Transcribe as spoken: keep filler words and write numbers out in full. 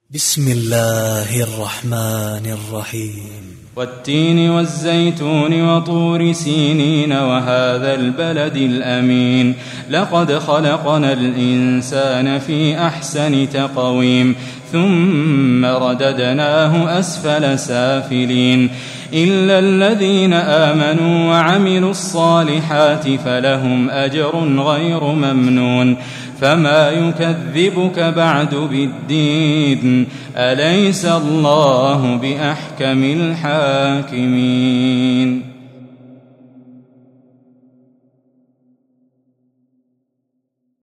بسم الله الرحمن الرحيم والتين والزيتون وطور سينين وهذا البلد الأمين لقد خلقنا الإنسان في أحسن تقويم ثم رددناه أسفل سافلين إلا الذين آمنوا وعملوا الصالحات فلهم أجر غير ممنون فما يكذبك بعد بالدين أليس الله بأحكم الحاكمين.